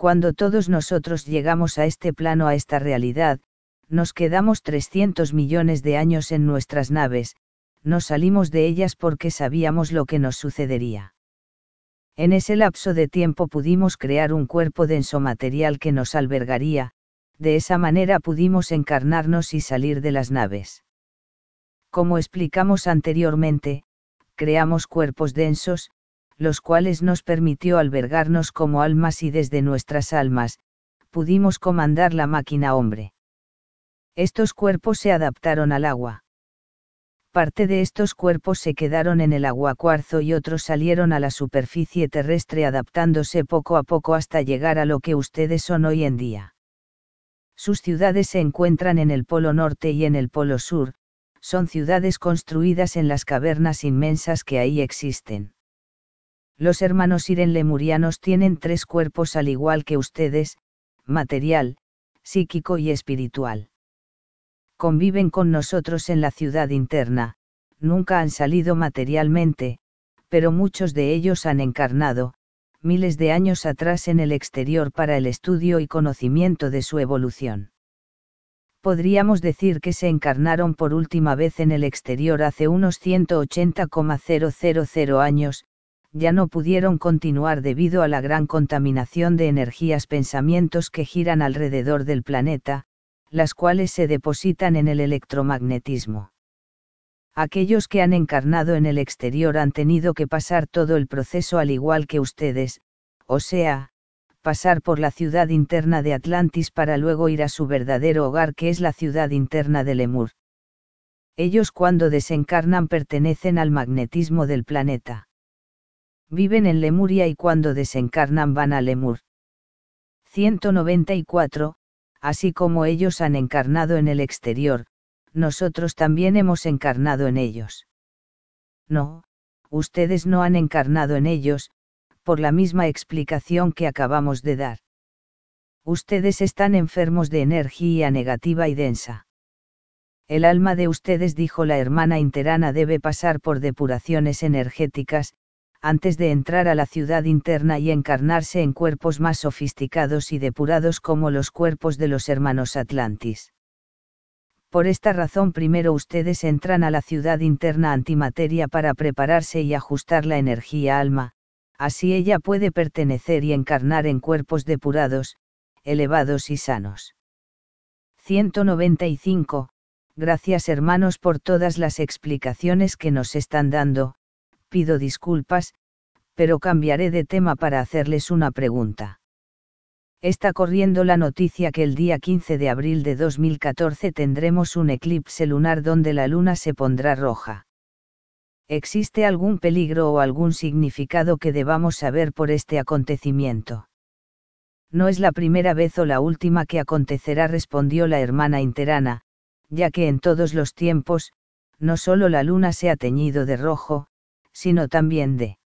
Cuando todos nosotros llegamos a este plano, a esta realidad, nos quedamos 300 millones de años en nuestras naves, no salimos de ellas porque sabíamos lo que nos sucedería. En ese lapso de tiempo pudimos crear un cuerpo denso material que nos albergaría, de esa manera pudimos encarnarnos y salir de las naves. Como explicamos anteriormente, creamos cuerpos densos, los cuales nos permitió albergarnos como almas y desde nuestras almas, pudimos comandar la máquina hombre. Estos cuerpos se adaptaron al agua. Parte de estos cuerpos se quedaron en el agua cuarzo y otros salieron a la superficie terrestre adaptándose poco a poco hasta llegar a lo que ustedes son hoy en día. Sus ciudades se encuentran en el Polo Norte y en el Polo Sur, son ciudades construidas en las cavernas inmensas que ahí existen. Los hermanos Iren lemurianos tienen 3 cuerpos al igual que ustedes, material, psíquico y espiritual. Conviven con nosotros en la ciudad interna, nunca han salido materialmente, pero muchos de ellos han encarnado, miles de años atrás en el exterior para el estudio y conocimiento de su evolución. Podríamos decir que se encarnaron por última vez en el exterior hace unos 180,000 años, ya no pudieron continuar debido a la gran contaminación de energías pensamientos que giran alrededor del planeta, las cuales se depositan en el electromagnetismo. Aquellos que han encarnado en el exterior han tenido que pasar todo el proceso al igual que ustedes, o sea, pasar por la ciudad interna de Atlantis para luego ir a su verdadero hogar que es la ciudad interna de Lemur. Ellos cuando desencarnan pertenecen al magnetismo del planeta. Viven en Lemuria y cuando desencarnan van a Lemur. 194. Así como ellos han encarnado en el exterior, nosotros también hemos encarnado en ellos. No, ustedes no han encarnado en ellos, por la misma explicación que acabamos de dar. Ustedes están enfermos de energía negativa y densa. El alma de ustedes, dijo la hermana interana, debe pasar por depuraciones energéticas, antes de entrar a la ciudad interna y encarnarse en cuerpos más sofisticados y depurados como los cuerpos de los hermanos Atlantis. Por esta razón primero ustedes entran a la ciudad interna antimateria para prepararse y ajustar la energía alma, así ella puede pertenecer y encarnar en cuerpos depurados, elevados y sanos. 195. Gracias hermanos por todas las explicaciones que nos están dando. Pido disculpas, pero cambiaré de tema para hacerles una pregunta. Está corriendo la noticia que el día 15 de abril de 2014 tendremos un eclipse lunar donde la luna se pondrá roja. ¿Existe algún peligro o algún significado que debamos saber por este acontecimiento? No es la primera vez o la última que acontecerá, respondió la hermana interana, ya que en todos los tiempos, no solo la luna se ha teñido de rojo, sino también de